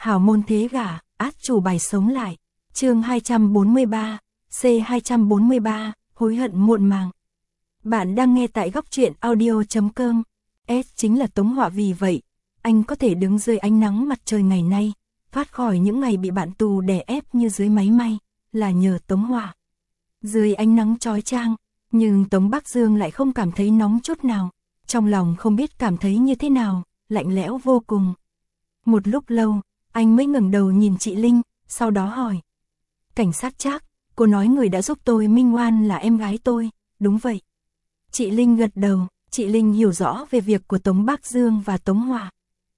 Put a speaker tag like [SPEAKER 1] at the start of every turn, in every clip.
[SPEAKER 1] hảo môn thế gả, át chủ bài sống lại. Chương 243, C243, hối hận muộn màng. Bạn đang nghe tại góc truyện audio.com. S chính là Tống Họa, vì vậy, anh có thể đứng dưới ánh nắng mặt trời ngày nay, thoát khỏi những ngày bị bạn tù đè ép như dưới máy may, là nhờ Tống Họa. Dưới ánh nắng chói chang, nhưng Tống Bắc Dương lại không cảm thấy nóng chút nào, trong lòng không biết cảm thấy như thế nào, lạnh lẽo vô cùng. Một lúc lâu, anh mới ngẩng đầu nhìn chị Linh, sau đó hỏi. Cảnh sát Trác, cô nói người đã giúp tôi minh oan là em gái tôi, đúng vậy? Chị Linh gật đầu, chị Linh hiểu rõ về việc của Tống Bắc Dương và Tống Họa.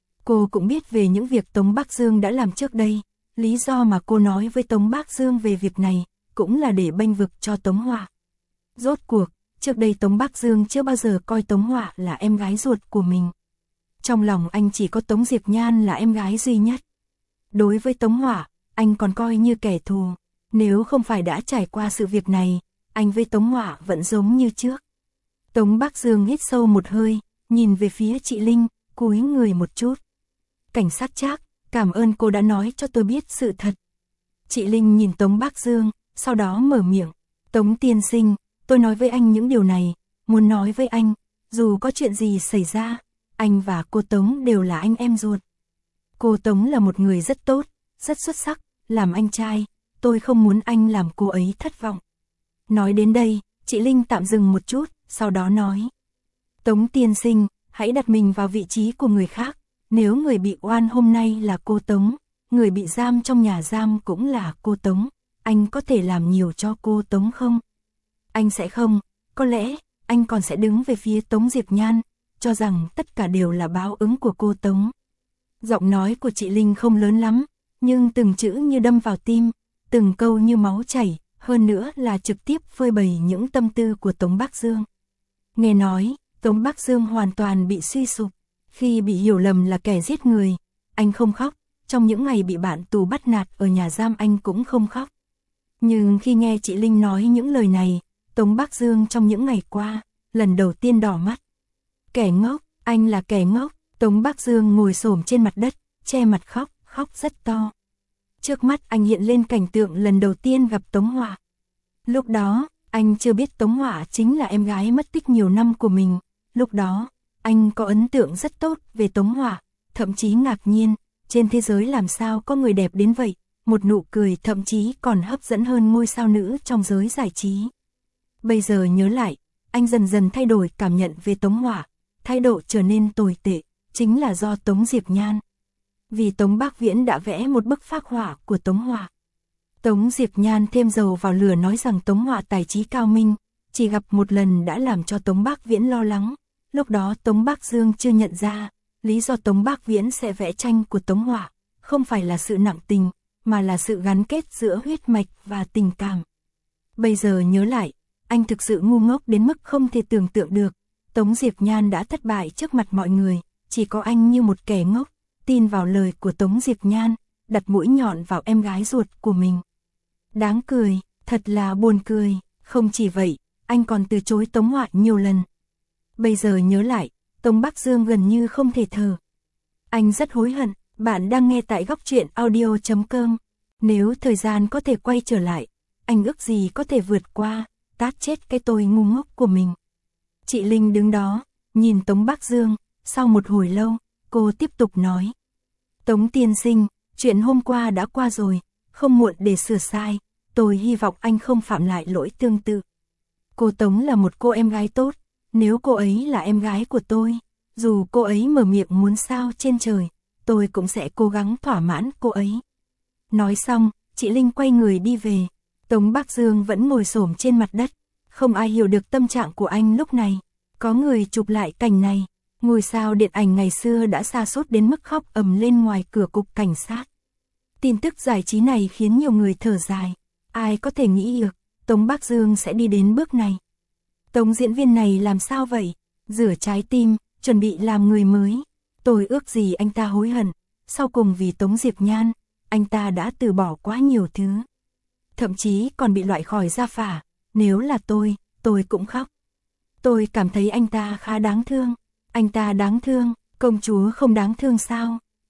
[SPEAKER 1] Cô cũng biết về những việc Tống Bắc Dương đã làm trước đây, lý do mà cô nói với Tống Bắc Dương về việc này, cũng là để bênh vực cho Tống Họa. Rốt cuộc, trước đây Tống Bắc Dương chưa bao giờ coi Tống Họa là em gái ruột của mình. Trong lòng anh chỉ có Tống Diệp Nhan là em gái duy nhất. Đối với Tống Họa, anh còn coi như kẻ thù. Nếu không phải đã trải qua sự việc này, anh với Tống Họa vẫn giống như trước. Tống Bắc Dương hít sâu một hơi, nhìn về phía chị Linh, cúi người một chút. Cảnh sát Trác, cảm ơn cô đã nói cho tôi biết sự thật. Chị Linh nhìn Tống Bắc Dương, sau đó mở miệng. Tống tiên sinh, tôi nói với anh những điều này, muốn nói với anh, dù có chuyện gì xảy ra, anh và cô Tống đều là anh em ruột. Cô Tống là một người rất tốt, rất xuất sắc, làm anh trai, tôi không muốn anh làm cô ấy thất vọng. Nói đến đây, chị Linh tạm dừng một chút, sau đó nói. Tống tiên sinh, hãy đặt mình vào vị trí của người khác, nếu người bị oan hôm nay là cô Tống, người bị giam trong nhà giam cũng là cô Tống, anh có thể làm nhiều cho cô Tống không? Anh sẽ không, có lẽ, anh còn sẽ đứng về phía Tống Diệp Nhan, cho rằng tất cả đều là báo ứng của cô Tống. Giọng nói của chị Linh không lớn lắm, nhưng từng chữ như đâm vào tim, từng câu như máu chảy, hơn nữa là trực tiếp phơi bày những tâm tư của Tống Bắc Dương. Nghe nói, Tống Bắc Dương hoàn toàn bị suy sụp, khi bị hiểu lầm là kẻ giết người, anh không khóc, trong những ngày bị bạn tù bắt nạt ở nhà giam anh cũng không khóc. Nhưng khi nghe chị Linh nói những lời này, Tống Bắc Dương trong những ngày qua, lần đầu tiên đỏ mắt. Kẻ ngốc, anh là kẻ ngốc. Tống Bắc Dương ngồi xổm trên mặt đất, che mặt khóc, khóc rất to. Trước mắt anh hiện lên cảnh tượng lần đầu tiên gặp Tống Họa. Lúc đó, anh chưa biết Tống Họa chính là em gái mất tích nhiều năm của mình. Lúc đó, anh có ấn tượng rất tốt về Tống Họa, thậm chí ngạc nhiên, trên thế giới làm sao có người đẹp đến vậy, một nụ cười thậm chí còn hấp dẫn hơn ngôi sao nữ trong giới giải trí. Bây giờ nhớ lại, anh dần dần thay đổi cảm nhận về Tống Họa, thái độ trở nên tồi tệ, chính là do Tống Diệp Nhan. Vì Tống Bắc Viễn đã vẽ một bức phác họa của Tống Họa. Tống Diệp Nhan thêm dầu vào lửa nói rằng Tống Họa tài trí cao minh, chỉ gặp một lần đã làm cho Tống Bắc Viễn lo lắng. Lúc đó Tống Bắc Dương chưa nhận ra, lý do Tống Bắc Viễn sẽ vẽ tranh của Tống Họa, không phải là sự nặng tình, mà là sự gắn kết giữa huyết mạch và tình cảm. Bây giờ nhớ lại, anh thực sự ngu ngốc đến mức không thể tưởng tượng được. Tống Diệp Nhan đã thất bại trước mặt mọi người, chỉ có anh như một kẻ ngốc, tin vào lời của Tống Diệp Nhan, đặt mũi nhọn vào em gái ruột của mình. Đáng cười, thật là buồn cười, không chỉ vậy, anh còn từ chối Tống Họa nhiều lần. Bây giờ nhớ lại, Tống Bắc Dương gần như không thể thở. Anh rất hối hận, bạn đang nghe tại góc truyện audio.com. Nếu thời gian có thể quay trở lại, anh ước gì có thể vượt qua, tát chết cái tôi ngu ngốc của mình. Chị Linh đứng đó, nhìn Tống Bắc Dương, sau một hồi lâu, cô tiếp tục nói. Tống tiên sinh, chuyện hôm qua đã qua rồi, không muộn để sửa sai, tôi hy vọng anh không phạm lại lỗi tương tự. Cô Tống là một cô em gái tốt, nếu cô ấy là em gái của tôi, dù cô ấy mở miệng muốn sao trên trời, tôi cũng sẽ cố gắng thỏa mãn cô ấy. Nói xong, chị Linh quay người đi về, Tống Bắc Dương vẫn ngồi xổm trên mặt đất, không ai hiểu được tâm trạng của anh lúc này. Có người chụp lại cảnh này, ngôi sao điện ảnh ngày xưa đã sa sút đến mức khóc ầm lên ngoài cửa cục cảnh sát. Tin tức giải trí này khiến nhiều người thở dài, ai có thể nghĩ được, Tống Bắc Dương sẽ đi đến bước này. Tống diễn viên này làm sao vậy, rửa trái tim, chuẩn bị làm người mới. Tôi ước gì anh ta hối hận, sau cùng vì Tống Diệp Nhan, anh ta đã từ bỏ quá nhiều thứ. Thậm chí còn bị loại khỏi gia phả, nếu là tôi cũng khóc. Tôi cảm thấy anh ta khá đáng thương. Anh ta đáng thương, công chúa không đáng thương sao?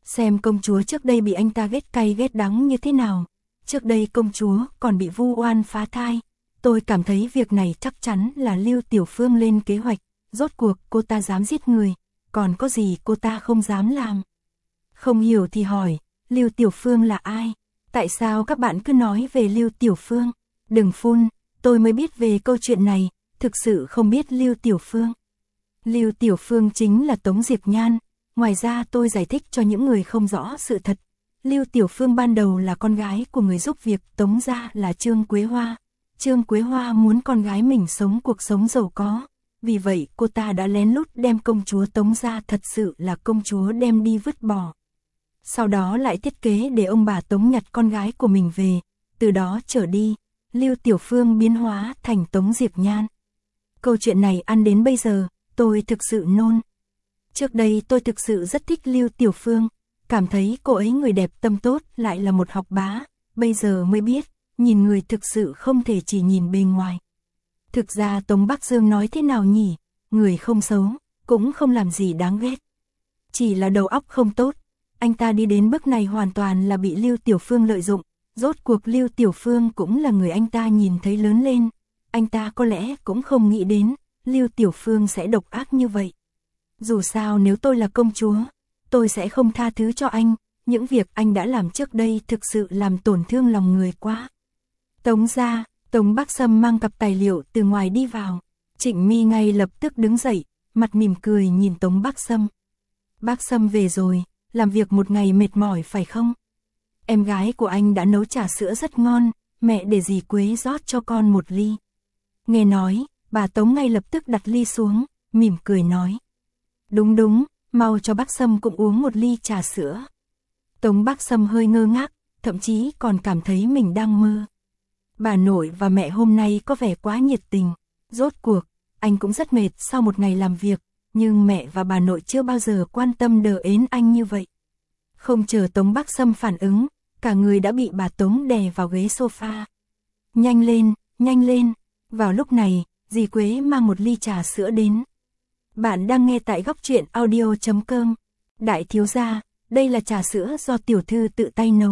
[SPEAKER 1] Xem công chúa trước đây bị anh ta ghét cay ghét đắng như thế nào. Trước đây công chúa còn bị vu oan phá thai. Tôi cảm thấy việc này chắc chắn là Lưu Tiểu Phương lên kế hoạch. Rốt cuộc cô ta dám giết người, còn có gì cô ta không dám làm. Không hiểu thì hỏi, Lưu Tiểu Phương là ai? Tại sao các bạn cứ nói về Lưu Tiểu Phương? Đừng phun, tôi mới biết về câu chuyện này, thực sự không biết Lưu Tiểu Phương. Lưu Tiểu Phương chính là Tống Diệp Nhan. Ngoài ra tôi giải thích cho những người không rõ sự thật. Lưu Tiểu Phương ban đầu là con gái của người giúp việc Tống gia là Trương Quế Hoa. Trương Quế Hoa muốn con gái mình sống cuộc sống giàu có. Vì vậy cô ta đã lén lút đem công chúa Tống gia thật sự là công chúa đem đi vứt bỏ. Sau đó lại thiết kế để ông bà Tống nhặt con gái của mình về. Từ đó trở đi, Lưu Tiểu Phương biến hóa thành Tống Diệp Nhan. Câu chuyện này ăn đến bây giờ, tôi thực sự nôn. Trước đây tôi thực sự rất thích Lưu Tiểu Phương, cảm thấy cô ấy người đẹp tâm tốt lại là một học bá, bây giờ mới biết, nhìn người thực sự không thể chỉ nhìn bề ngoài. Thực ra Tống Bắc Dương nói thế nào nhỉ, người không xấu, cũng không làm gì đáng ghét. Chỉ là đầu óc không tốt, anh ta đi đến bước này hoàn toàn là bị Lưu Tiểu Phương lợi dụng, rốt cuộc Lưu Tiểu Phương cũng là người anh ta nhìn thấy lớn lên, anh ta có lẽ cũng không nghĩ đến, Lưu Tiểu Phương sẽ độc ác như vậy. Dù sao nếu tôi là công chúa, tôi sẽ không tha thứ cho anh, những việc anh đã làm trước đây thực sự làm tổn thương lòng người quá. Tống gia, Tống Bắc Sâm mang cặp tài liệu từ ngoài đi vào, Trịnh My ngay lập tức đứng dậy, mặt mỉm cười nhìn Tống Bắc Sâm. Bác Sâm về rồi, làm việc một ngày mệt mỏi phải không? Em gái của anh đã nấu trà sữa rất ngon, mẹ để dì Quế rót cho con một ly. Nghe nói, bà Tống ngay lập tức đặt ly xuống, mỉm cười nói. Đúng đúng, mau cho bác Sâm cũng uống một ly trà sữa. Tống Bắc Sâm hơi ngơ ngác, thậm chí còn cảm thấy mình đang mơ. Bà nội và mẹ hôm nay có vẻ quá nhiệt tình. Rốt cuộc, anh cũng rất mệt sau một ngày làm việc, nhưng mẹ và bà nội chưa bao giờ quan tâm đờ ến anh như vậy. Không chờ Tống Bắc Sâm phản ứng, cả người đã bị bà Tống đè vào ghế sofa. Nhanh lên, nhanh lên. Vào lúc này, dì Quế mang một ly trà sữa đến. Bạn đang nghe tại Góc Truyện Audio.com. Đại thiếu gia, đây là trà sữa do tiểu thư tự tay nấu.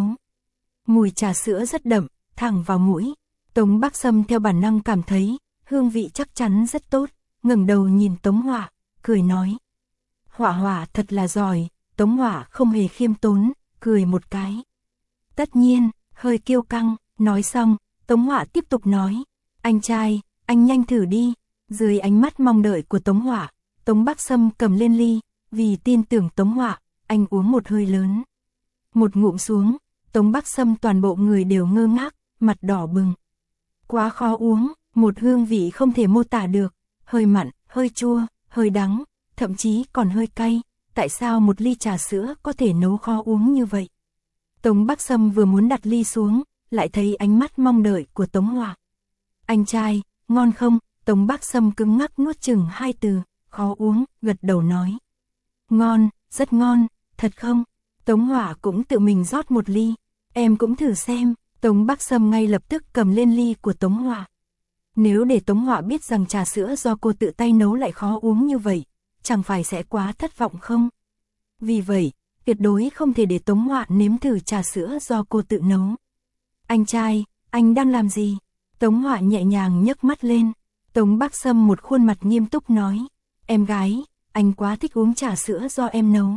[SPEAKER 1] Mùi trà sữa rất đậm, thẳng vào mũi. Tống Bắc Sâm theo bản năng cảm thấy, hương vị chắc chắn rất tốt, ngẩng đầu nhìn Tống Hỏa, cười nói. Hỏa Hỏa thật là giỏi, Tống Hỏa không hề khiêm tốn, cười một cái. Tất nhiên, hơi kiêu căng, nói xong, Tống Hỏa tiếp tục nói. Anh trai, anh nhanh thử đi. Dưới ánh mắt mong đợi của Tống Hỏa, Tống Bắc Sâm cầm lên ly, vì tin tưởng Tống Hỏa, anh uống một hơi lớn. Một ngụm xuống, Tống Bắc Sâm toàn bộ người đều ngơ ngác, mặt đỏ bừng. Quá khó uống, một hương vị không thể mô tả được, hơi mặn, hơi chua, hơi đắng, thậm chí còn hơi cay. Tại sao một ly trà sữa có thể nấu khó uống như vậy? Tống Bắc Sâm vừa muốn đặt ly xuống, lại thấy ánh mắt mong đợi của Tống Hỏa. Anh trai, ngon không? Tống Bắc Sâm cứng ngắc nuốt chừng hai từ, khó uống, gật đầu nói. Ngon, rất ngon, thật không? Tống Hỏa cũng tự mình rót một ly, em cũng thử xem. Tống Bắc Sâm ngay lập tức cầm lên ly của Tống Hỏa. Nếu để Tống Hỏa biết rằng trà sữa do cô tự tay nấu lại khó uống như vậy, chẳng phải sẽ quá thất vọng không? Vì vậy, tuyệt đối không thể để Tống Hỏa nếm thử trà sữa do cô tự nấu. Anh trai, anh đang làm gì? Tống Hỏa nhẹ nhàng nhấc mắt lên. Tống Bắc Sâm một khuôn mặt nghiêm túc nói. Em gái, anh quá thích uống trà sữa do em nấu.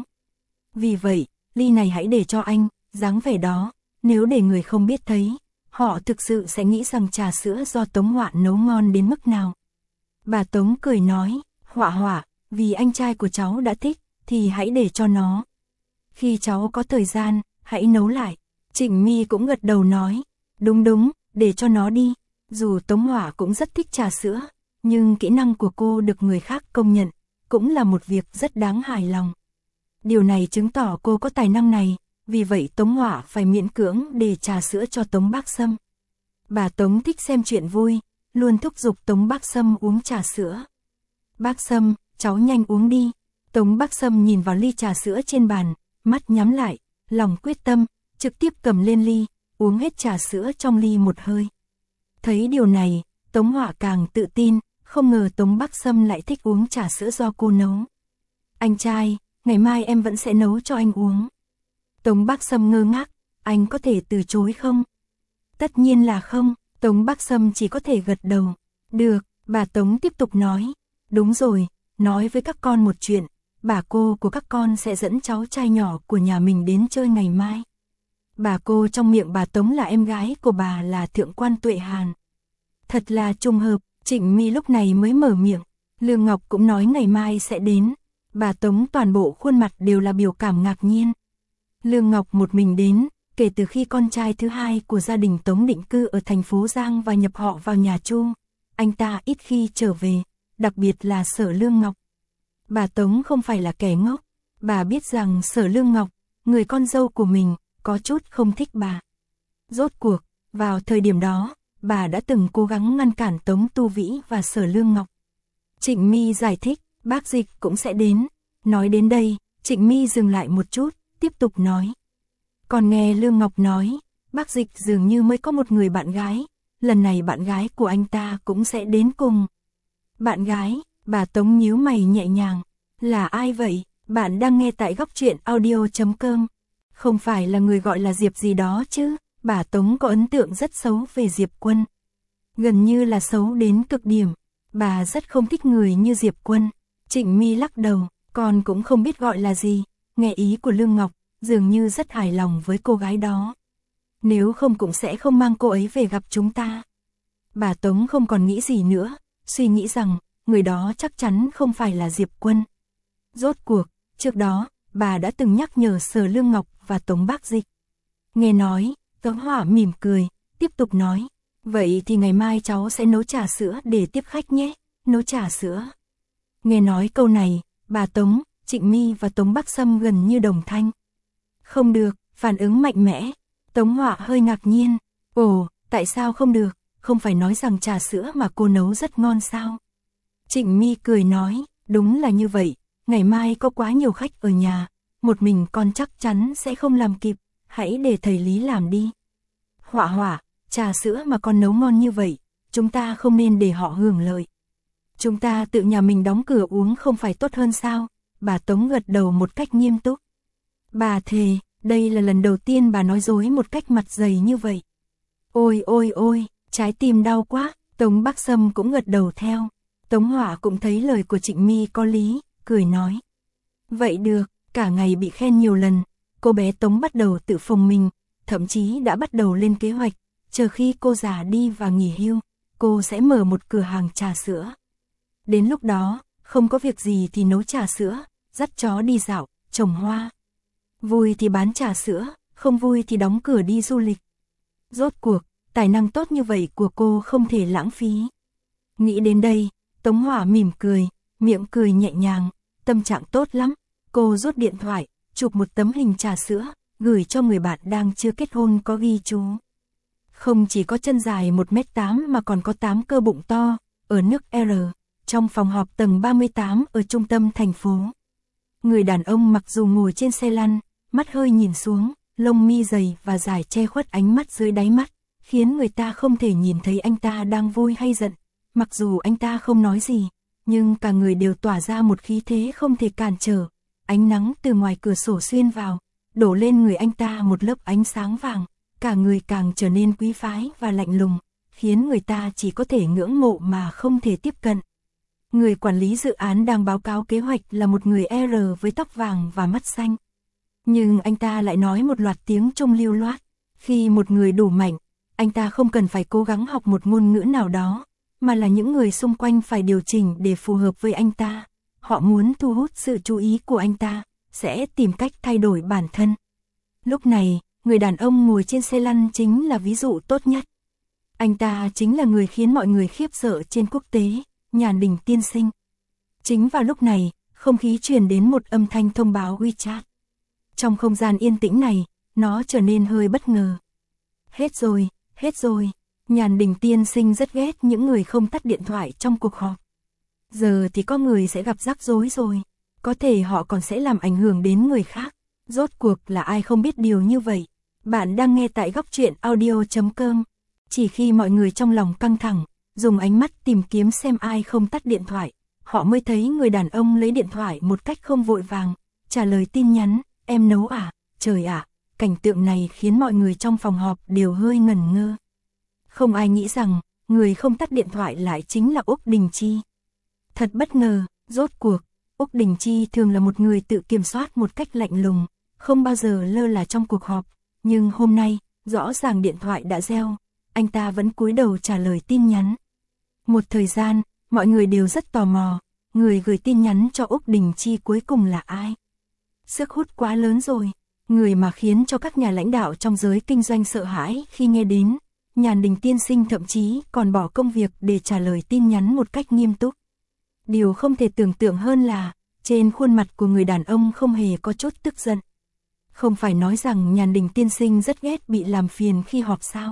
[SPEAKER 1] Vì vậy, ly này hãy để cho anh, dáng vẻ đó, nếu để người không biết thấy, họ thực sự sẽ nghĩ rằng trà sữa do Tống Hỏa nấu ngon đến mức nào. Bà Tống cười nói, Hỏa Hỏa, vì anh trai của cháu đã thích, thì hãy để cho nó. Khi cháu có thời gian, hãy nấu lại. Trịnh My cũng gật đầu nói, đúng đúng, để cho nó đi. Dù Tống Hỏa cũng rất thích trà sữa, nhưng kỹ năng của cô được người khác công nhận, cũng là một việc rất đáng hài lòng. Điều này chứng tỏ cô có tài năng này, vì vậy Tống Hỏa phải miễn cưỡng để trà sữa cho Tống Bắc Sâm. Bà Tống thích xem chuyện vui, luôn thúc giục Tống Bắc Sâm uống trà sữa. Bác Sâm, cháu nhanh uống đi. Tống Bắc Sâm nhìn vào ly trà sữa trên bàn, mắt nhắm lại, lòng quyết tâm, trực tiếp cầm lên ly, uống hết trà sữa trong ly một hơi. Thấy điều này, Tống Hỏa càng tự tin, không ngờ Tống Bắc Sâm lại thích uống trà sữa do cô nấu. Anh trai, ngày mai em vẫn sẽ nấu cho anh uống. Tống Bắc Sâm ngơ ngác, anh có thể từ chối không? Tất nhiên là không, Tống Bắc Sâm chỉ có thể gật đầu. Được, bà Tống tiếp tục nói. Đúng rồi, nói với các con một chuyện, bà cô của các con sẽ dẫn cháu trai nhỏ của nhà mình đến chơi ngày mai. Bà cô trong miệng bà Tống là em gái của bà là Thượng quan Tuệ Hàn. Thật là trùng hợp, Trịnh My lúc này mới mở miệng. Lương Ngọc cũng nói ngày mai sẽ đến. Bà Tống toàn bộ khuôn mặt đều là biểu cảm ngạc nhiên. Lương Ngọc một mình đến, kể từ khi con trai thứ hai của gia đình Tống định cư ở thành phố Giang và nhập họ vào nhà Chu, anh ta ít khi trở về, đặc biệt là Sở Lương Ngọc. Bà Tống không phải là kẻ ngốc, bà biết rằng Sở Lương Ngọc, người con dâu của mình, có chút không thích bà. Rốt cuộc, vào thời điểm đó, bà đã từng cố gắng ngăn cản Tống Tu Vĩ và Sở Lương Ngọc. Trịnh My giải thích, bác Dịch cũng sẽ đến. Nói đến đây, Trịnh My dừng lại một chút, tiếp tục nói. Còn nghe Lương Ngọc nói, bác Dịch dường như mới có một người bạn gái, lần này bạn gái của anh ta cũng sẽ đến cùng. Bạn gái, bà Tống nhíu mày nhẹ nhàng, là ai vậy? Bạn đang nghe tại Góc Truyện Audio.com. Không phải là người gọi là Diệp gì đó chứ? Bà Tống có ấn tượng rất xấu về Diệp Quân. Gần như là xấu đến cực điểm. Bà rất không thích người như Diệp Quân. Trịnh My lắc đầu, con cũng không biết gọi là gì. Nghe ý của Lương Ngọc, dường như rất hài lòng với cô gái đó. Nếu không cũng sẽ không mang cô ấy về gặp chúng ta. Bà Tống không còn nghĩ gì nữa, suy nghĩ rằng người đó chắc chắn không phải là Diệp Quân. Rốt cuộc, trước đó, bà đã từng nhắc nhở Sở Lương Ngọc và Tống Bác Dịch. Nghe nói, Tống Hỏa mỉm cười, tiếp tục nói. Vậy thì ngày mai cháu sẽ nấu trà sữa để tiếp khách nhé. Nấu trà sữa. Nghe nói câu này, bà Tống, Trịnh My và Tống Bắc Sâm gần như đồng thanh. Không được, phản ứng mạnh mẽ. Tống Hỏa hơi ngạc nhiên. Ồ, tại sao không được? Không phải nói rằng trà sữa mà cô nấu rất ngon sao? Trịnh My cười nói, đúng là như vậy. Ngày mai có quá nhiều khách ở nhà. Một mình con chắc chắn sẽ không làm kịp. Hãy để thầy Lý làm đi. Hỏa Hỏa, trà sữa mà con nấu ngon như vậy, chúng ta không nên để họ hưởng lợi. Chúng ta tự nhà mình đóng cửa uống không phải tốt hơn sao? Bà Tống gật đầu một cách nghiêm túc. Bà thề, đây là lần đầu tiên bà nói dối một cách mặt dày như vậy. Ôi ôi ôi, trái tim đau quá. Tống Bắc Sâm cũng gật đầu theo. Tống Hỏa cũng thấy lời của Trịnh My có lý, cười nói. Vậy được, cả ngày bị khen nhiều lần, cô bé Tống bắt đầu tự phồng mình, thậm chí đã bắt đầu lên kế hoạch, chờ khi cô già đi và nghỉ hưu, cô sẽ mở một cửa hàng trà sữa. Đến lúc đó, không có việc gì thì nấu trà sữa, dắt chó đi dạo, trồng hoa. Vui thì bán trà sữa, không vui thì đóng cửa đi du lịch. Rốt cuộc, tài năng tốt như vậy của cô không thể lãng phí. Nghĩ đến đây, Tống Hỏa mỉm cười, miệng cười nhẹ nhàng, tâm trạng tốt lắm. Cô rút điện thoại, chụp một tấm hình trà sữa, gửi cho người bạn đang chưa kết hôn có ghi chú. Không chỉ có chân dài 1m8 mà còn có 8 cơ bụng to, ở nước R, trong phòng họp tầng 38 ở trung tâm thành phố. Người đàn ông mặc dù ngồi trên xe lăn, mắt hơi nhìn xuống, lông mi dày và dài che khuất ánh mắt dưới đáy mắt, khiến người ta không thể nhìn thấy anh ta đang vui hay giận. Mặc dù anh ta không nói gì, nhưng cả người đều tỏa ra một khí thế không thể cản trở. Ánh nắng từ ngoài cửa sổ xuyên vào, đổ lên người anh ta một lớp ánh sáng vàng, cả người càng trở nên quý phái và lạnh lùng, khiến người ta chỉ có thể ngưỡng mộ mà không thể tiếp cận. Người quản lý dự án đang báo cáo kế hoạch là một người R với tóc vàng và mắt xanh. Nhưng anh ta lại nói một loạt tiếng Trung lưu loát. Khi một người đủ mạnh, anh ta không cần phải cố gắng học một ngôn ngữ nào đó, mà là những người xung quanh phải điều chỉnh để phù hợp với anh ta. Họ muốn thu hút sự chú ý của anh ta, sẽ tìm cách thay đổi bản thân. Lúc này, người đàn ông ngồi trên xe lăn chính là ví dụ tốt nhất. Anh ta chính là người khiến mọi người khiếp sợ trên quốc tế, Nhàn Đình tiên sinh. Chính vào lúc này, không khí truyền đến một âm thanh thông báo WeChat. Trong không gian yên tĩnh này, nó trở nên hơi bất ngờ. Hết rồi, hết rồi. Nhàn Đình tiên sinh rất ghét những người không tắt điện thoại trong cuộc họp. Giờ thì có người sẽ gặp rắc rối rồi. Có thể họ còn sẽ làm ảnh hưởng đến người khác. Rốt cuộc là ai không biết điều như vậy. Bạn đang nghe tại Góc Truyện Audio.com. Chỉ khi mọi người trong lòng căng thẳng, dùng ánh mắt tìm kiếm xem ai không tắt điện thoại, họ mới thấy người đàn ông lấy điện thoại một cách không vội vàng, trả lời tin nhắn, em nấu à, trời ạ, cảnh tượng này khiến mọi người trong phòng họp đều hơi ngẩn ngơ. Không ai nghĩ rằng, người không tắt điện thoại lại chính là Úc Đình Chi. Thật bất ngờ, rốt cuộc, Úc Đình Chi thường là một người tự kiểm soát một cách lạnh lùng, không bao giờ lơ là trong cuộc họp, nhưng hôm nay, rõ ràng điện thoại đã reo, anh ta vẫn cúi đầu trả lời tin nhắn. Một thời gian, mọi người đều rất tò mò, người gửi tin nhắn cho Úc Đình Chi cuối cùng là ai? Sức hút quá lớn rồi, người mà khiến cho các nhà lãnh đạo trong giới kinh doanh sợ hãi khi nghe đến, Nhàn Đình tiên sinh thậm chí còn bỏ công việc để trả lời tin nhắn một cách nghiêm túc. Điều không thể tưởng tượng hơn là, trên khuôn mặt của người đàn ông không hề có chút tức giận. Không phải nói rằng Nhàn Đình tiên sinh rất ghét bị làm phiền khi họp sao?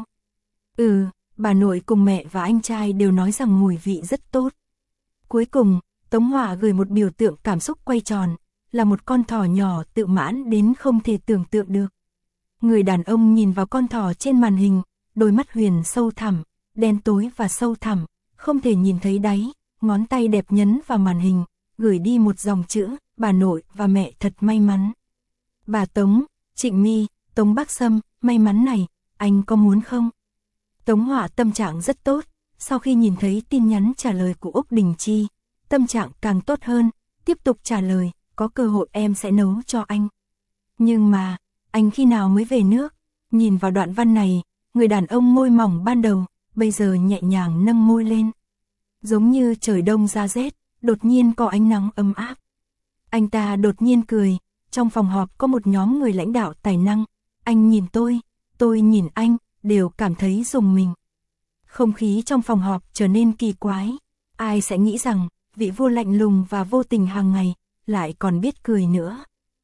[SPEAKER 1] Bà nội cùng mẹ và anh trai đều nói rằng mùi vị rất tốt. Cuối cùng, Tống Hỏa gửi một biểu tượng cảm xúc quay tròn, là một con thỏ nhỏ tự mãn đến không thể tưởng tượng được. Người đàn ông nhìn vào con thỏ trên màn hình, đôi mắt huyền sâu thẳm, đen tối và sâu thẳm, không thể nhìn thấy đáy, ngón tay đẹp nhấn vào màn hình, gửi đi một dòng chữ, bà nội và mẹ thật may mắn. Bà Tống, Trịnh My, Tống Bắc Sâm, may mắn này, anh có muốn không? Tống Hỏa tâm trạng rất tốt, sau khi nhìn thấy tin nhắn trả lời của Úc Đình Chi, tâm trạng càng tốt hơn, tiếp tục trả lời, có cơ hội em sẽ nấu cho anh. Nhưng mà, anh khi nào mới về nước? Nhìn vào đoạn văn này, người đàn ông môi mỏng ban đầu, bây giờ nhẹ nhàng nâng môi lên. Giống như trời đông ra rét, đột nhiên có ánh nắng ấm áp. Anh ta đột nhiên cười, trong phòng họp có một nhóm người lãnh đạo tài năng, anh nhìn tôi nhìn anh, đều cảm thấy rùng mình. Không khí trong phòng họp trở nên kỳ quái, ai sẽ nghĩ rằng, vị vua lạnh lùng và vô tình hàng ngày, lại còn biết cười nữa.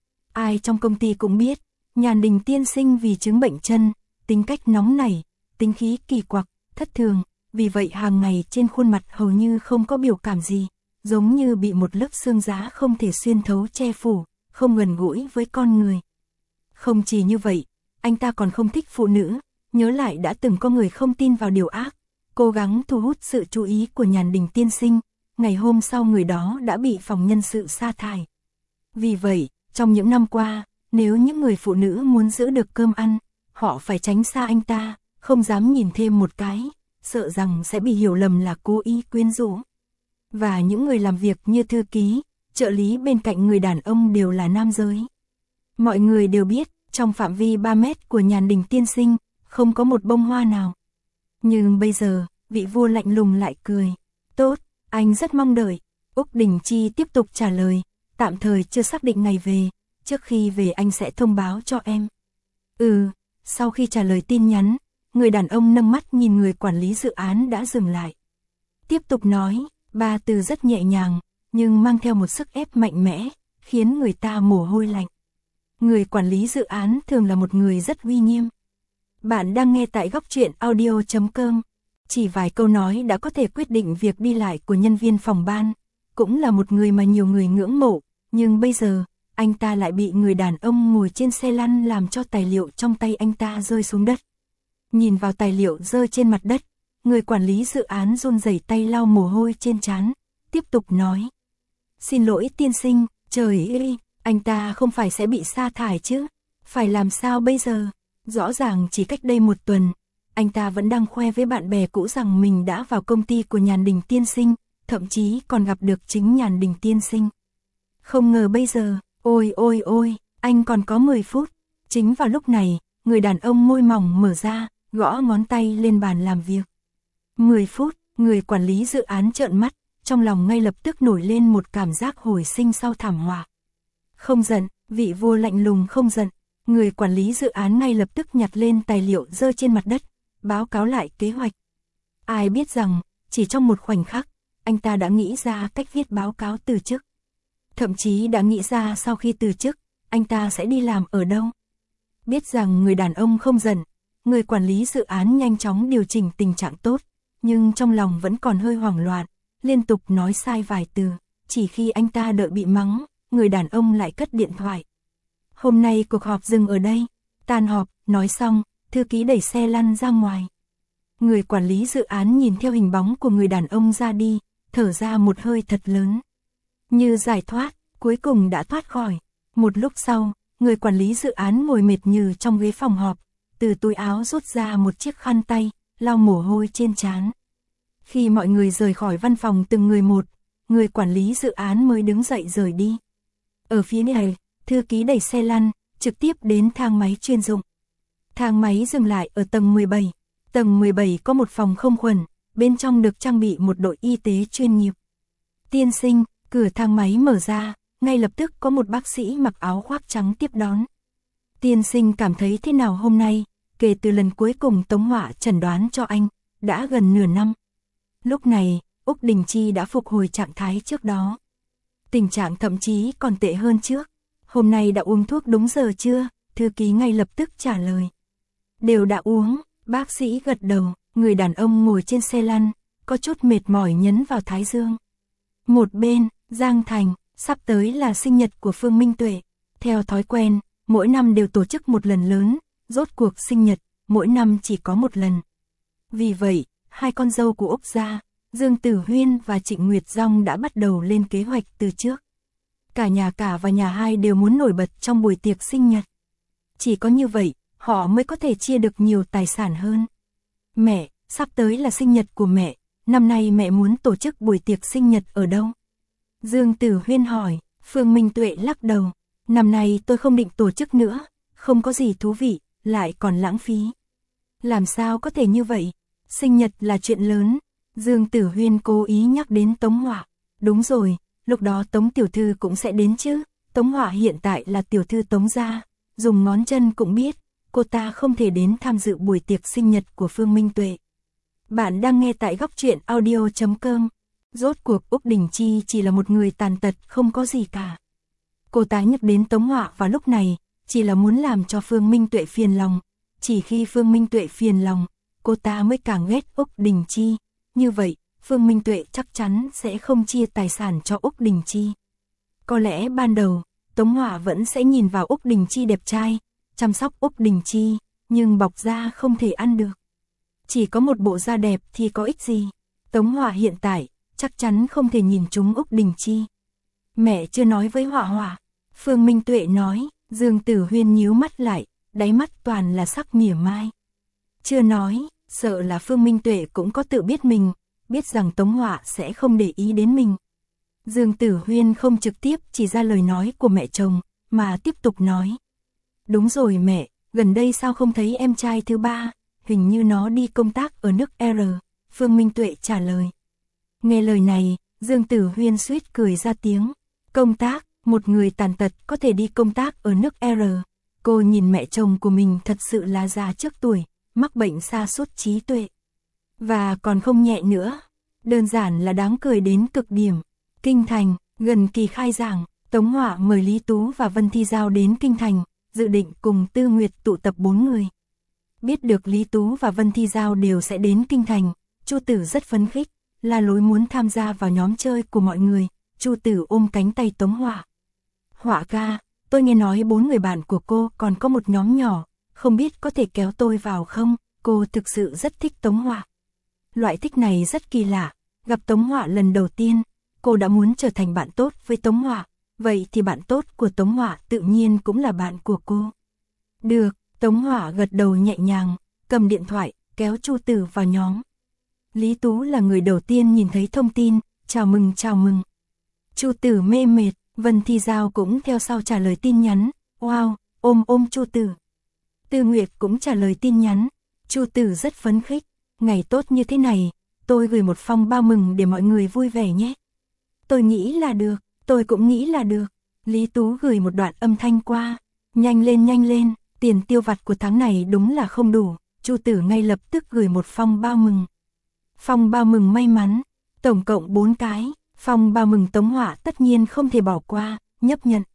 [SPEAKER 1] Ai trong công ty cũng biết, Nhàn Đình tiên sinh vì chứng bệnh chân, tính cách nóng nảy, tính khí kỳ quặc, thất thường, vì vậy hàng ngày trên khuôn mặt hầu như không có biểu cảm gì, giống như bị một lớp xương giá không thể xuyên thấu che phủ, không gần gũi với con người. Không chỉ như vậy, anh ta còn không thích phụ nữ, nhớ lại đã từng có người không tin vào điều ác, cố gắng thu hút sự chú ý của Nhàn Đình tiên sinh, ngày hôm sau người đó đã bị phòng nhân sự sa thải. Vì vậy, trong những năm qua, nếu những người phụ nữ muốn giữ được cơm ăn, họ phải tránh xa anh ta, không dám nhìn thêm một cái, sợ rằng sẽ bị hiểu lầm là cố ý quyến rũ. Và những người làm việc như thư ký, trợ lý bên cạnh người đàn ông đều là nam giới. Mọi người đều biết, trong phạm vi 3 mét của Nhàn Đình tiên sinh, không có một bông hoa nào. Nhưng bây giờ, vị vua lạnh lùng lại cười. Tốt, anh rất mong đợi. Úc Đình Chi tiếp tục trả lời, tạm thời chưa xác định ngày về, trước khi về anh sẽ thông báo cho em. Sau khi trả lời tin nhắn, người đàn ông nâng mắt nhìn người quản lý dự án đã dừng lại. Tiếp tục nói, 3 từ rất nhẹ nhàng, nhưng mang theo một sức ép mạnh mẽ, khiến người ta mồ hôi lạnh. Người quản lý dự án thường là một người rất uy nghiêm. Bạn đang nghe tại Góc Truyện Audio.com. Chỉ vài câu nói đã có thể quyết định việc đi lại của nhân viên phòng ban. Cũng là một người mà nhiều người ngưỡng mộ, nhưng bây giờ, anh ta lại bị người đàn ông ngồi trên xe lăn làm cho tài liệu trong tay anh ta rơi xuống đất. Nhìn vào tài liệu rơi trên mặt đất, người quản lý dự án run rẩy tay lau mồ hôi trên trán, tiếp tục nói. Xin lỗi tiên sinh, trời ơi, anh ta không phải sẽ bị sa thải chứ, phải làm sao bây giờ? Rõ ràng chỉ cách đây 1 tuần, anh ta vẫn đang khoe với bạn bè cũ rằng mình đã vào công ty của Nhàn Đình tiên sinh, thậm chí còn gặp được chính Nhàn Đình tiên sinh. Không ngờ bây giờ, ôi, anh còn có 10 phút. Chính vào lúc này, người đàn ông môi mỏng mở ra, gõ ngón tay lên bàn làm việc. 10 phút, người quản lý dự án trợn mắt, trong lòng ngay lập tức nổi lên một cảm giác hồi sinh sau thảm họa. Không giận, vị vua lạnh lùng không giận, người quản lý dự án ngay lập tức nhặt lên tài liệu rơi trên mặt đất, báo cáo lại kế hoạch. Ai biết rằng, chỉ trong một khoảnh khắc, anh ta đã nghĩ ra cách viết báo cáo từ chức. Thậm chí đã nghĩ ra sau khi từ chức, anh ta sẽ đi làm ở đâu. Biết rằng người đàn ông không giận, người quản lý dự án nhanh chóng điều chỉnh tình trạng tốt, nhưng trong lòng vẫn còn hơi hoảng loạn, liên tục nói sai vài từ, chỉ khi anh ta đợi bị mắng, người đàn ông lại cất điện thoại. Hôm nay cuộc họp dừng ở đây, tan họp, nói xong, thư ký đẩy xe lăn ra ngoài. Người quản lý dự án nhìn theo hình bóng của người đàn ông ra đi, thở ra một hơi thật lớn. Như giải thoát, cuối cùng đã thoát khỏi. Một lúc sau, người quản lý dự án ngồi mệt nhừ trong ghế phòng họp, từ túi áo rút ra một chiếc khăn tay, lau mồ hôi trên trán. Khi mọi người rời khỏi văn phòng từng người một, người quản lý dự án mới đứng dậy rời đi. Ở phía này, thư ký đẩy xe lăn, trực tiếp đến thang máy chuyên dụng. Thang máy dừng lại ở tầng 17. Tầng 17 có một phòng không khuẩn, bên trong được trang bị một đội y tế chuyên nghiệp. Tiên sinh, cửa thang máy mở ra, ngay lập tức có một bác sĩ mặc áo khoác trắng tiếp đón. Tiên sinh cảm thấy thế nào hôm nay, kể từ lần cuối cùng Tống Họa chẩn đoán cho anh, đã gần nửa năm. Lúc này, Úc Đình Chi đã phục hồi trạng thái trước đó. Tình trạng thậm chí còn tệ hơn trước. Hôm nay đã uống thuốc đúng giờ chưa? Thư ký ngay lập tức trả lời. Đều đã uống, bác sĩ gật đầu, người đàn ông ngồi trên xe lăn, có chút mệt mỏi nhấn vào thái dương. Một bên, Giang Thành, sắp tới là sinh nhật của Phương Minh Tuệ. Theo thói quen, mỗi năm đều tổ chức một lần lớn, rốt cuộc sinh nhật, mỗi năm chỉ có một lần. Vì vậy, hai con dâu của Úc gia, Dương Tử Huyên và Trịnh Nguyệt Dung đã bắt đầu lên kế hoạch từ trước. Cả nhà cả và nhà hai đều muốn nổi bật trong buổi tiệc sinh nhật. Chỉ có như vậy, họ mới có thể chia được nhiều tài sản hơn. Mẹ, sắp tới là sinh nhật của mẹ, năm nay mẹ muốn tổ chức buổi tiệc sinh nhật ở đâu? Dương Tử Huyên hỏi, Phương Minh Tuệ lắc đầu, năm nay tôi không định tổ chức nữa, không có gì thú vị, lại còn lãng phí. Làm sao có thể như vậy? Sinh nhật là chuyện lớn. Dương Tử Huyên cố ý nhắc đến Tống Họa. Đúng rồi, lúc đó Tống tiểu thư cũng sẽ đến chứ. Tống Họa hiện tại là tiểu thư Tống gia, dùng ngón chân cũng biết, cô ta không thể đến tham dự buổi tiệc sinh nhật của Phương Minh Tuệ. Bạn đang nghe tại góc truyện audio.com. Rốt cuộc Úc Đình Chi chỉ là một người tàn tật không có gì cả. Cô ta nhắc đến Tống Họa vào lúc này, chỉ là muốn làm cho Phương Minh Tuệ phiền lòng. Chỉ khi Phương Minh Tuệ phiền lòng, cô ta mới càng ghét Úc Đình Chi. Như vậy, Phương Minh Tuệ chắc chắn sẽ không chia tài sản cho Úc Đình Chi. Có lẽ ban đầu, Tống Họa vẫn sẽ nhìn vào Úc Đình Chi đẹp trai, chăm sóc Úc Đình Chi, nhưng bọc da không thể ăn được. Chỉ có một bộ da đẹp thì có ích gì? Tống Họa hiện tại, chắc chắn không thể nhìn trúng Úc Đình Chi. Mẹ chưa nói với Họa Họa. Phương Minh Tuệ nói, Dương Tử Huyên nhíu mắt lại, đáy mắt toàn là sắc mỉa mai. Chưa nói, sợ là Phương Minh Tuệ cũng có tự biết mình, biết rằng Tống Họa sẽ không để ý đến mình. Dương Tử Huyên không trực tiếp chỉ ra lời nói của mẹ chồng, mà tiếp tục nói. Đúng rồi mẹ, gần đây sao không thấy em trai thứ ba, hình như nó đi công tác ở nước R, Phương Minh Tuệ trả lời. Nghe lời này, Dương Tử Huyên suýt cười ra tiếng. Công tác, một người tàn tật có thể đi công tác ở nước R. Cô nhìn mẹ chồng của mình thật sự là già trước tuổi, mắc bệnh sa sút trí tuệ. Và còn không nhẹ nữa, đơn giản là đáng cười đến cực điểm. Kinh Thành, gần kỳ khai giảng, Tống Họa mời Lý Tú và Vân Thi Giao đến Kinh Thành, dự định cùng Tư Nguyệt tụ tập 4 người. Biết được Lý Tú và Vân Thi Giao đều sẽ đến Kinh Thành, Chu Tử rất phấn khích, la lối muốn tham gia vào nhóm chơi của mọi người. Chu Tử ôm cánh tay Tống Họa. Họa ca, tôi nghe nói 4 người bạn của cô còn có một nhóm nhỏ, không biết có thể kéo tôi vào không? Cô thực sự rất thích Tống Họa. Loại thích này rất kỳ lạ, gặp Tống Họa lần đầu tiên, cô đã muốn trở thành bạn tốt với Tống Họa, vậy thì bạn tốt của Tống Họa tự nhiên cũng là bạn của cô. Được, Tống Họa gật đầu nhẹ nhàng, cầm điện thoại, kéo Chu Tử vào nhóm. Lý Tú là người đầu tiên nhìn thấy thông tin, chào mừng chào mừng. Chu Tử mê mệt, Vân Thi Giao cũng theo sau trả lời tin nhắn, wow, ôm Chu Tử. Tư Nguyệt cũng trả lời tin nhắn, Chu Tử rất phấn khích, ngày tốt như thế này, tôi gửi một phong bao mừng để mọi người vui vẻ nhé. Tôi nghĩ là được, tôi cũng nghĩ là được. Lý Tú gửi một đoạn âm thanh qua, nhanh lên, tiền tiêu vặt của tháng này đúng là không đủ. Chu Tử ngay lập tức gửi một phong bao mừng. Phong bao mừng may mắn, tổng cộng 4 cái. Phong bao mừng Tống Họa tất nhiên không thể bỏ qua, nhấp nhận.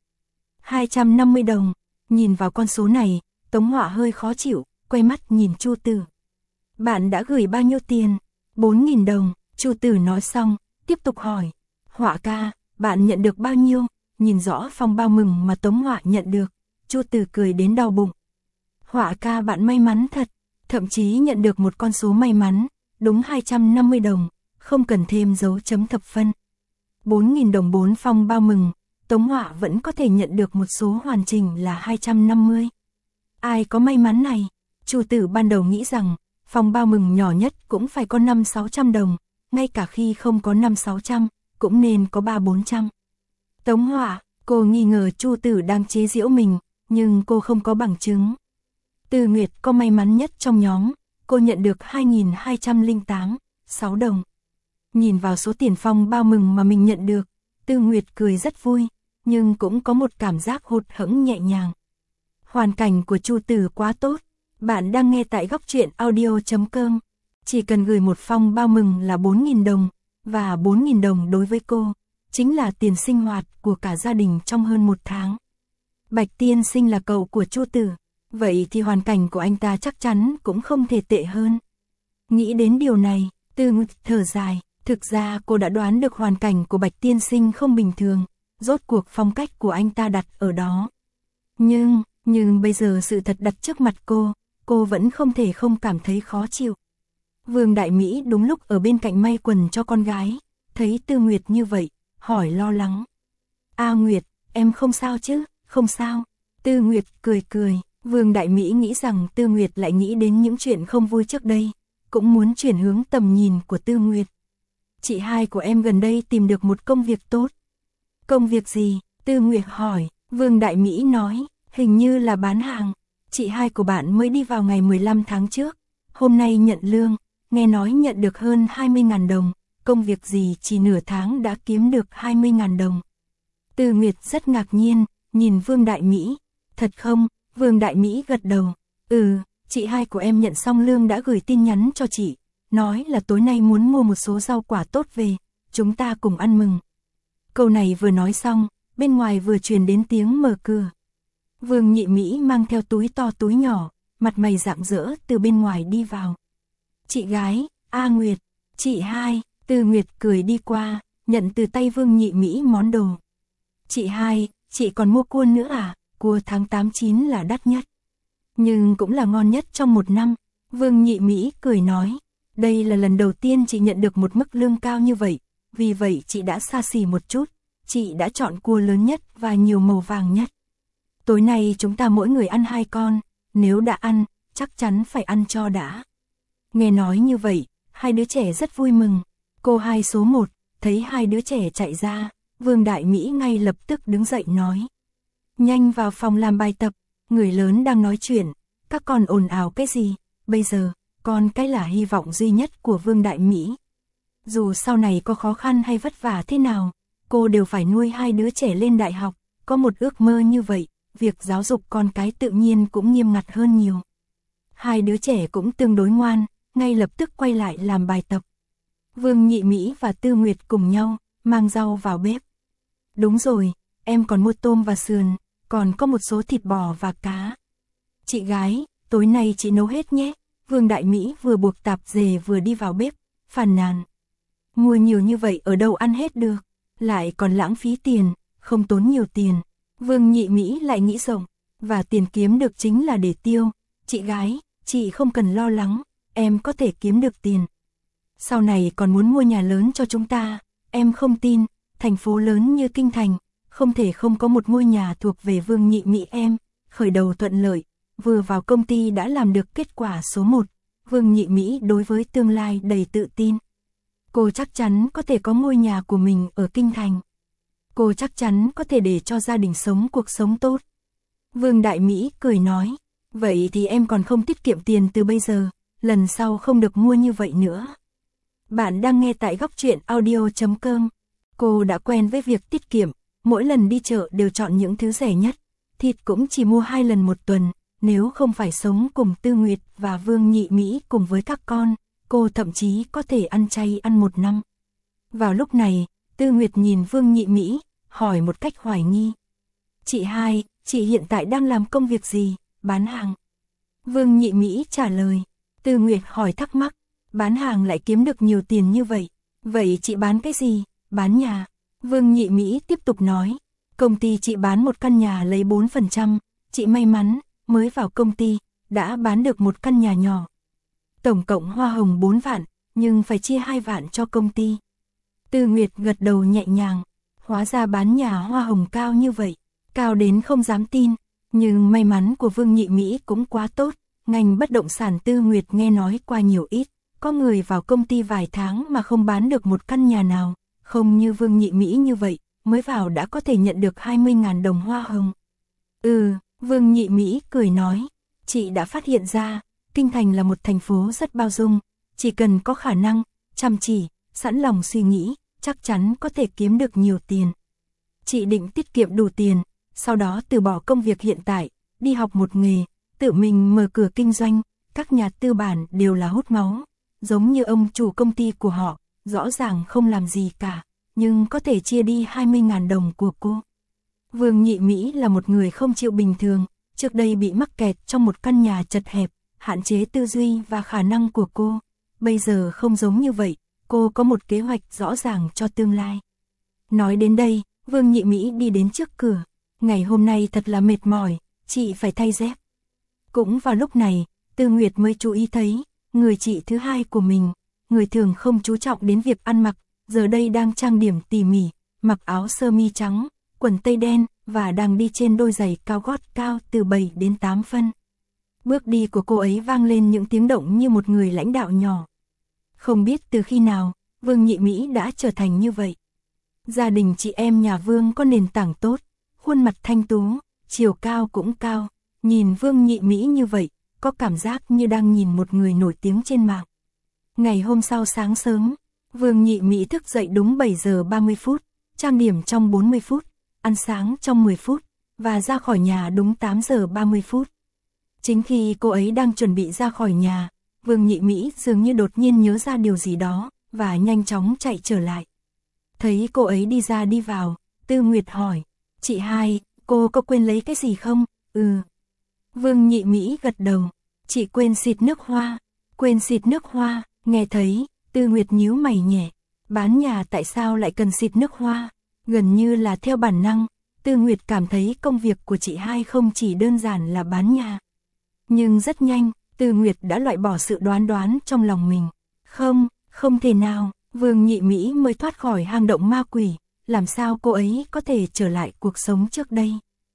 [SPEAKER 1] 250 đồng, nhìn vào con số này, Tống Họa hơi khó chịu, quay mắt nhìn Chu Tử. Bạn đã gửi bao nhiêu tiền? 4.000 đồng, Chu Tử nói xong, tiếp tục hỏi. Họa ca, bạn nhận được bao nhiêu? Nhìn rõ phong bao mừng mà Tống Họa nhận được, Chu Tử cười đến đau bụng. Họa ca bạn may mắn thật, thậm chí nhận được một con số may mắn, đúng 250 đồng, không cần thêm dấu chấm thập phân. 4.000 đồng 4 phong bao mừng, Tống Họa vẫn có thể nhận được một số hoàn chỉnh là 250. Ai có may mắn này? Chu Tử ban đầu nghĩ rằng, phong bao mừng nhỏ nhất cũng phải có 500-600 đồng, ngay cả khi không có 500-600, cũng nên có 300-400. Tống Họa, cô nghi ngờ Chu Tử đang chế giễu mình, nhưng cô không có bằng chứng. Tư Nguyệt có may mắn nhất trong nhóm, cô nhận được 2.208,6 đồng. Nhìn vào số tiền phong bao mừng mà mình nhận được, Tư Nguyệt cười rất vui, nhưng cũng có một cảm giác hụt hẫng nhẹ nhàng. Hoàn cảnh của Chu Tử quá tốt. Bạn đang nghe tại góc truyện audio.com. Chỉ cần gửi một phong bao mừng là 4.000 đồng, và 4.000 đồng đối với cô, chính là tiền sinh hoạt của cả gia đình trong hơn một tháng. Bạch Tiên Sinh là cậu của Chu Tử, vậy thì hoàn cảnh của anh ta chắc chắn cũng không thể tệ hơn. Nghĩ đến điều này, Tư Nguyệt thở dài, thực ra cô đã đoán được hoàn cảnh của Bạch Tiên Sinh không bình thường, rốt cuộc phong cách của anh ta đặt ở đó. Nhưng bây giờ sự thật đặt trước mặt cô vẫn không thể không cảm thấy khó chịu. Vương Đại Mỹ đúng lúc ở bên cạnh may quần cho con gái, thấy Tư Nguyệt như vậy, hỏi lo lắng. A Nguyệt, em không sao chứ? Không sao. Tư Nguyệt cười cười, Vương Đại Mỹ nghĩ rằng Tư Nguyệt lại nghĩ đến những chuyện không vui trước đây, cũng muốn chuyển hướng tầm nhìn của Tư Nguyệt. Chị hai của em gần đây tìm được một công việc tốt. Công việc gì? Tư Nguyệt hỏi. Vương Đại Mỹ nói, hình như là bán hàng. Chị hai của bạn mới đi vào ngày 15 tháng trước, hôm nay nhận lương, nghe nói nhận được hơn 20.000 đồng, công việc gì chỉ nửa tháng đã kiếm được 20.000 đồng. Tư Nguyệt rất ngạc nhiên, nhìn Vương Đại Mỹ. Thật không? Vương Đại Mỹ gật đầu. Chị hai của em nhận xong lương đã gửi tin nhắn cho chị, nói là tối nay muốn mua một số rau quả tốt về, chúng ta cùng ăn mừng. Câu này vừa nói xong, bên ngoài vừa truyền đến tiếng mở cửa. Vương Nhị Mỹ mang theo túi to túi nhỏ, mặt mày rạng rỡ từ bên ngoài đi vào. Chị gái, A Nguyệt, chị hai, Tư Nguyệt cười đi qua, nhận từ tay Vương Nhị Mỹ món đồ. Chị hai, chị còn mua cua nữa à? Cua tháng 8-9 là đắt nhất, nhưng cũng là ngon nhất trong một năm. Vương Nhị Mỹ cười nói, đây là lần đầu tiên chị nhận được một mức lương cao như vậy, vì vậy chị đã xa xỉ một chút, chị đã chọn cua lớn nhất và nhiều màu vàng nhất. Tối nay chúng ta mỗi người ăn 2 con, nếu đã ăn, chắc chắn phải ăn cho đã. Nghe nói như vậy, hai đứa trẻ rất vui mừng. Cô hai số 1, thấy hai đứa trẻ chạy ra, Vương Đại Mỹ ngay lập tức đứng dậy nói. Nhanh vào phòng làm bài tập, người lớn đang nói chuyện, các con ồn ào cái gì, bây giờ, con cái là hy vọng duy nhất của Vương Đại Mỹ. Dù sau này có khó khăn hay vất vả thế nào, cô đều phải nuôi hai đứa trẻ lên đại học, có một ước mơ như vậy. Việc giáo dục con cái tự nhiên cũng nghiêm ngặt hơn nhiều. Hai đứa trẻ cũng tương đối ngoan, ngay lập tức quay lại làm bài tập. Vương Nhị Mỹ và Tư Nguyệt cùng nhau, mang rau vào bếp. Đúng rồi, em còn mua tôm và sườn, còn có một số thịt bò và cá. Chị gái, tối nay chị nấu hết nhé. Vương Đại Mỹ vừa buộc tạp dề vừa đi vào bếp, phàn nàn. Mua nhiều như vậy ở đâu ăn hết được, lại còn lãng phí tiền, không tốn nhiều tiền. Vương Nhị Mỹ lại nghĩ rộng, và tiền kiếm được chính là để tiêu. Chị gái, chị không cần lo lắng, em có thể kiếm được tiền. Sau này còn muốn mua nhà lớn cho chúng ta, em không tin, thành phố lớn như Kinh Thành, không thể không có một ngôi nhà thuộc về Vương Nhị Mỹ em. Khởi đầu thuận lợi, vừa vào công ty đã làm được kết quả số 1, Vương Nhị Mỹ đối với tương lai đầy tự tin. Cô chắc chắn có thể có ngôi nhà của mình ở Kinh Thành. Cô chắc chắn có thể để cho gia đình sống cuộc sống tốt. Vương Đại Mỹ cười nói, vậy thì em còn không tiết kiệm tiền từ bây giờ, lần sau không được mua như vậy nữa. Bạn đang nghe tại góc truyện audio.com. Cô đã quen với việc tiết kiệm, mỗi lần đi chợ đều chọn những thứ rẻ nhất, thịt cũng chỉ mua 2 lần một tuần, nếu không phải sống cùng Tư Nguyệt và Vương Nhị Mỹ cùng với các con, cô thậm chí có thể ăn chay ăn 1 năm. Vào lúc này, Tư Nguyệt nhìn Vương Nhị Mỹ, hỏi một cách hoài nghi. Chị hai, chị hiện tại đang làm công việc gì? Bán hàng. Vương Nhị Mỹ trả lời. Tư Nguyệt hỏi thắc mắc, bán hàng lại kiếm được nhiều tiền như vậy, vậy chị bán cái gì? Bán nhà. Vương Nhị Mỹ tiếp tục nói, công ty chị bán một căn nhà lấy 4%, chị may mắn, mới vào công ty, đã bán được một căn nhà nhỏ. Tổng cộng hoa hồng 4 vạn, nhưng phải chia 2 vạn cho công ty. Tư Nguyệt gật đầu nhẹ nhàng. Hóa ra bán nhà hoa hồng cao như vậy, cao đến không dám tin, nhưng may mắn của Vương Nhị Mỹ cũng quá tốt, ngành bất động sản Tư Nguyệt nghe nói qua nhiều ít, có người vào công ty vài tháng mà không bán được một căn nhà nào, không như Vương Nhị Mỹ như vậy, mới vào đã có thể nhận được 20.000 đồng hoa hồng. Vương Nhị Mỹ cười nói, chị đã phát hiện ra, Kinh Thành là một thành phố rất bao dung, chỉ cần có khả năng, chăm chỉ, sẵn lòng suy nghĩ, chắc chắn có thể kiếm được nhiều tiền. Chị định tiết kiệm đủ tiền, sau đó từ bỏ công việc hiện tại, đi học một nghề, tự mình mở cửa kinh doanh, các nhà tư bản đều là hút máu, giống như ông chủ công ty của họ, rõ ràng không làm gì cả, nhưng có thể chia đi 20.000 đồng của cô. Vương Nhị Mỹ là một người không chịu bình thường, trước đây bị mắc kẹt trong một căn nhà chật hẹp, hạn chế tư duy và khả năng của cô. Bây giờ không giống như vậy, cô có một kế hoạch rõ ràng cho tương lai. Nói đến đây, Vương Nhị Mỹ đi đến trước cửa. Ngày hôm nay thật là mệt mỏi, chị phải thay dép. Cũng vào lúc này, Tư Nguyệt mới chú ý thấy, người chị thứ hai của mình, người thường không chú trọng đến việc ăn mặc, giờ đây đang trang điểm tỉ mỉ, mặc áo sơ mi trắng, quần tây đen và đang đi trên đôi giày cao gót cao từ 7 đến 8 phân. Bước đi của cô ấy vang lên những tiếng động như một người lãnh đạo nhỏ. Không biết từ khi nào, Vương Nhị Mỹ đã trở thành như vậy. Gia đình chị em nhà Vương có nền tảng tốt, khuôn mặt thanh tú, chiều cao cũng cao, nhìn Vương Nhị Mỹ như vậy, có cảm giác như đang nhìn một người nổi tiếng trên mạng. Ngày hôm sau sáng sớm, Vương Nhị Mỹ thức dậy đúng 7 giờ 30 phút, trang điểm trong 40 phút, ăn sáng trong 10 phút, và ra khỏi nhà đúng 8 giờ 30 phút. Chính khi cô ấy đang chuẩn bị ra khỏi nhà, Vương Nhị Mỹ dường như đột nhiên nhớ ra điều gì đó, và nhanh chóng chạy trở lại. Thấy cô ấy đi ra đi vào, Tư Nguyệt hỏi, chị hai, cô có quên lấy cái gì không? Vương Nhị Mỹ gật đầu, chị quên xịt nước hoa. Quên xịt nước hoa, nghe thấy, Tư Nguyệt nhíu mày nhẹ, bán nhà tại sao lại cần xịt nước hoa? Gần như là theo bản năng, Tư Nguyệt cảm thấy công việc của chị hai không chỉ đơn giản là bán nhà. Nhưng rất nhanh, Tư Nguyệt đã loại bỏ sự đoán trong lòng mình. Không thể nào, Vương Nhị Mỹ mới thoát khỏi hang động ma quỷ, làm sao cô ấy có thể trở lại cuộc sống trước đây?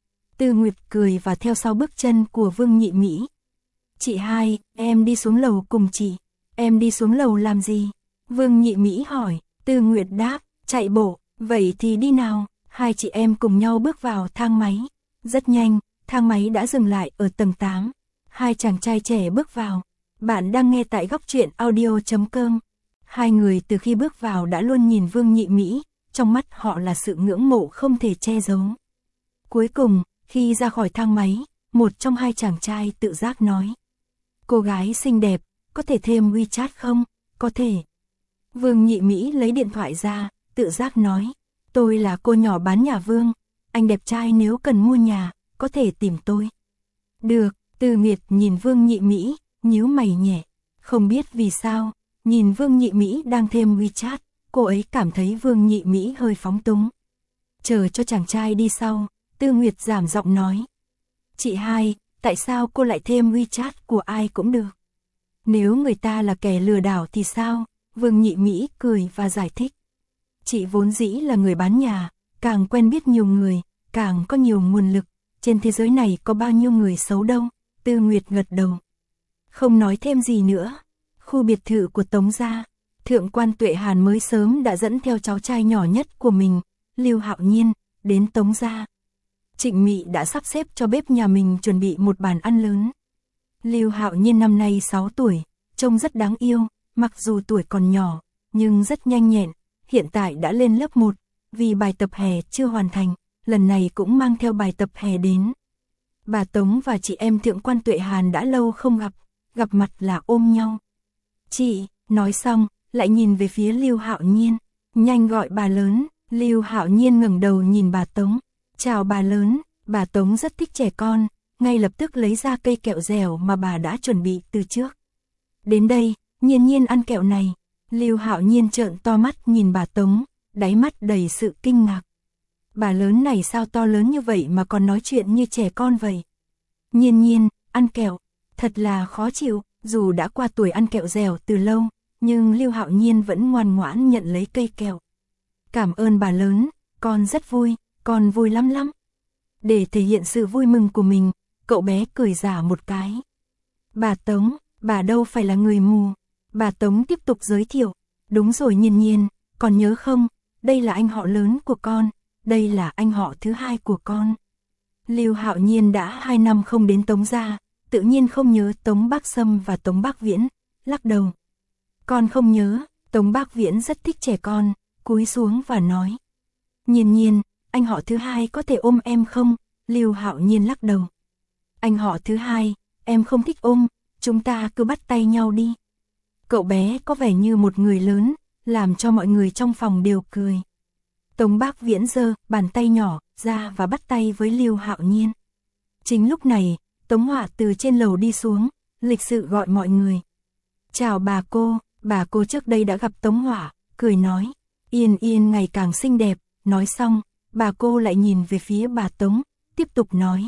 [SPEAKER 1] Tư Nguyệt cười và theo sau bước chân của Vương Nhị Mỹ. Chị hai, em đi xuống lầu cùng chị. Em đi xuống lầu làm gì? Vương Nhị Mỹ hỏi. Tư Nguyệt đáp, chạy bộ. Vậy thì đi nào. Hai chị em cùng nhau bước vào thang máy. Rất nhanh, thang máy đã dừng lại ở tầng 8. Hai chàng trai trẻ bước vào. Bạn đang nghe tại Góc Truyện Audio.com. Hai người từ khi bước vào đã luôn nhìn Vương Nhị Mỹ, trong mắt họ là sự ngưỡng mộ không thể che giấu. Cuối cùng, khi ra khỏi thang máy, một trong hai chàng trai tự giác nói. Cô gái xinh đẹp, có thể thêm WeChat không? Có thể. Vương Nhị Mỹ lấy điện thoại ra, tự giác nói. Tôi là cô nhỏ bán nhà Vương, anh đẹp trai nếu cần mua nhà, có thể tìm tôi. Được, Tư Nguyệt nhìn Vương Nhị Mỹ, nhíu mày nhẹ. Không biết vì sao, nhìn Vương Nhị Mỹ đang thêm WeChat, cô ấy cảm thấy Vương Nhị Mỹ hơi phóng túng. Chờ cho chàng trai đi sau, Tư Nguyệt giảm giọng nói. Chị hai, tại sao cô lại thêm WeChat của ai cũng được? Nếu người ta là kẻ lừa đảo thì sao? Vương Nhị Mỹ cười và giải thích. Chị vốn dĩ là người bán nhà, càng quen biết nhiều người, càng có nhiều nguồn lực. Trên thế giới này có bao nhiêu người xấu đâu? Tư Nguyệt gật đầu. Không nói thêm gì nữa. Khu biệt thự của Tống gia, Thượng quan Tuệ Hàn mới sớm đã dẫn theo cháu trai nhỏ nhất của mình, Lưu Hạo Nhiên, đến Tống gia. Trịnh Mị đã sắp xếp cho bếp nhà mình chuẩn bị một bàn ăn lớn. Lưu Hạo Nhiên năm nay 6 tuổi, trông rất đáng yêu, mặc dù tuổi còn nhỏ, nhưng rất nhanh nhẹn, hiện tại đã lên lớp 1, vì bài tập hè chưa hoàn thành, lần này cũng mang theo bài tập hè đến. Bà Tống và chị em Thượng quan Tuệ Hàn đã lâu không gặp mặt là ôm nhau. Chị, nói xong, lại nhìn về phía Lưu Hạo Nhiên, nhanh gọi bà lớn. Lưu Hạo Nhiên ngẩng đầu nhìn bà Tống. Chào bà lớn, bà Tống rất thích trẻ con, ngay lập tức lấy ra cây kẹo dẻo mà bà đã chuẩn bị từ trước. Đến đây, Nhiên Nhiên ăn kẹo này. Lưu Hạo Nhiên trợn to mắt nhìn bà Tống, đáy mắt đầy sự kinh ngạc. Bà lớn này sao to lớn như vậy mà còn nói chuyện như trẻ con vậy? Nhiên Nhiên, ăn kẹo, thật là khó chịu, dù đã qua tuổi ăn kẹo dẻo từ lâu, nhưng Lưu Hạo Nhiên vẫn ngoan ngoãn nhận lấy cây kẹo. Cảm ơn bà lớn, con rất vui, con vui lắm lắm. Để thể hiện sự vui mừng của mình, cậu bé cười giả một cái. Bà Tống, bà đâu phải là người mù. Bà Tống tiếp tục giới thiệu. Đúng rồi Nhiên Nhiên, con nhớ không, đây là anh họ lớn của con, đây là anh họ thứ hai của con. Lưu Hạo Nhiên đã 2 năm không đến Tống gia, tự nhiên không nhớ Tống Bác Sâm và Tống Bác Viễn, lắc đầu. Con không nhớ, Tống Bác Viễn rất thích trẻ con, cúi xuống và nói. Nhiên Nhiên, anh họ thứ hai có thể ôm em không? Lưu Hạo Nhiên lắc đầu. Anh họ thứ hai, em không thích ôm, chúng ta cứ bắt tay nhau đi. Cậu bé có vẻ như một người lớn, làm cho mọi người trong phòng đều cười. Tống Bác Viễn giơ bàn tay nhỏ ra và bắt tay với Lưu Hạo Nhiên. Chính lúc này, Tống Họa từ trên lầu đi xuống, lịch sự gọi mọi người. Chào bà cô trước đây đã gặp Tống Họa, cười nói. Yên Yên ngày càng xinh đẹp, nói xong, bà cô lại nhìn về phía bà Tống, tiếp tục nói.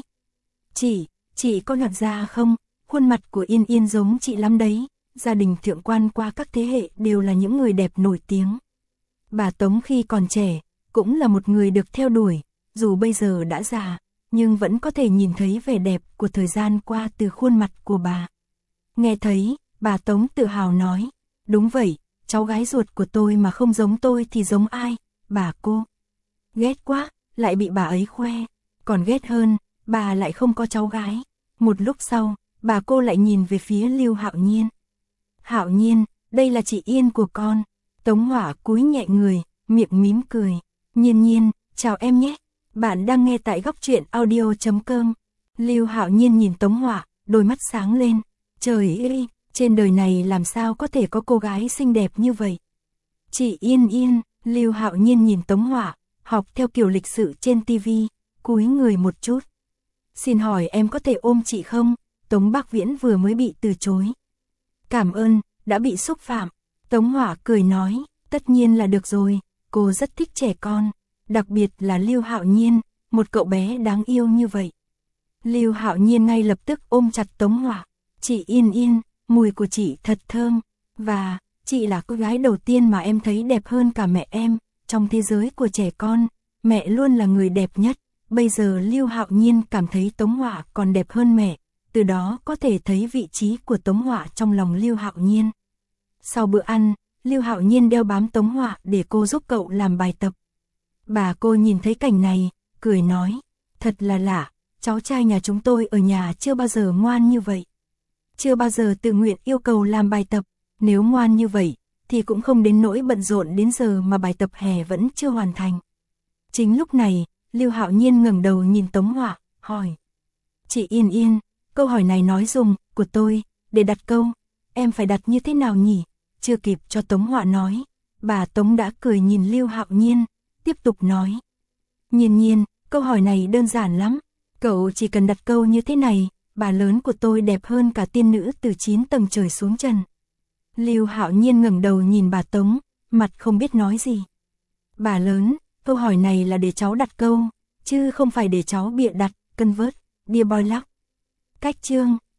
[SPEAKER 1] Chị có nhận ra không, khuôn mặt của Yên Yên giống chị lắm đấy, gia đình thượng quan qua các thế hệ đều là những người đẹp nổi tiếng. Bà Tống khi còn trẻ, cũng là một người được theo đuổi, dù bây giờ đã già, nhưng vẫn có thể nhìn thấy vẻ đẹp của thời gian qua từ khuôn mặt của bà. Nghe thấy, bà Tống tự hào nói, đúng vậy, cháu gái ruột của tôi mà không giống tôi thì giống ai, bà cô. Ghét quá, lại bị bà ấy khoe, còn ghét hơn, bà lại không có cháu gái. Một lúc sau, bà cô lại nhìn về phía Lưu Hạo Nhiên. Hạo Nhiên, đây là chị Yên của con. Tống Họa cúi nhẹ người, miệng mím cười. Nhiên Nhiên, chào em nhé. Bạn đang nghe tại góc truyện audio.com. Lưu Hạo Nhiên nhìn Tống Họa, đôi mắt sáng lên. Trời ơi, trên đời này làm sao có thể có cô gái xinh đẹp như vậy. Chị Yên Yên, Lưu Hạo Nhiên nhìn Tống Họa, học theo kiểu lịch sự trên tivi, cúi người một chút. Xin hỏi em có thể ôm chị không? Tống Bác Viễn vừa mới bị từ chối. Cảm ơn, đã bị xúc phạm. Tống Họa cười nói, tất nhiên là được rồi, cô rất thích trẻ con, đặc biệt là Lưu Hạo Nhiên, một cậu bé đáng yêu như vậy. Lưu Hạo Nhiên ngay lập tức ôm chặt Tống Họa. Chị Yên Yên, mùi của chị thật thơm, và chị là cô gái đầu tiên mà em thấy đẹp hơn cả mẹ em, trong thế giới của trẻ con, mẹ luôn là người đẹp nhất. Bây giờ Lưu Hạo Nhiên cảm thấy Tống Họa còn đẹp hơn mẹ, từ đó có thể thấy vị trí của Tống Họa trong lòng Lưu Hạo Nhiên. Sau bữa ăn, Lưu Hạo Nhiên đeo bám Tống Họa để cô giúp cậu làm bài tập. Bà cô nhìn thấy cảnh này, cười nói, thật là lạ, cháu trai nhà chúng tôi ở nhà chưa bao giờ ngoan như vậy. Chưa bao giờ tự nguyện yêu cầu làm bài tập, nếu ngoan như vậy, thì cũng không đến nỗi bận rộn đến giờ mà bài tập hè vẫn chưa hoàn thành. Chính lúc này, Lưu Hạo Nhiên ngẩng đầu nhìn Tống Họa, hỏi. Chị Yên Yên, câu hỏi này nói dùng của tôi, để đặt câu, em phải đặt như thế nào nhỉ? Chưa kịp cho Tống Họa nói, bà Tống đã cười nhìn Lưu Hạo Nhiên, tiếp tục nói. Nhiên Nhiên, câu hỏi này đơn giản lắm, cậu chỉ cần đặt câu như thế này, bà lớn của tôi đẹp hơn cả tiên nữ từ 9 tầng trời xuống trần. Lưu Hạo Nhiên ngẩng đầu nhìn bà Tống, mặt không biết nói gì. Bà lớn, câu hỏi này là để cháu đặt câu, chứ không phải để cháu bịa đặt, convert, dear boy luck. Cách chương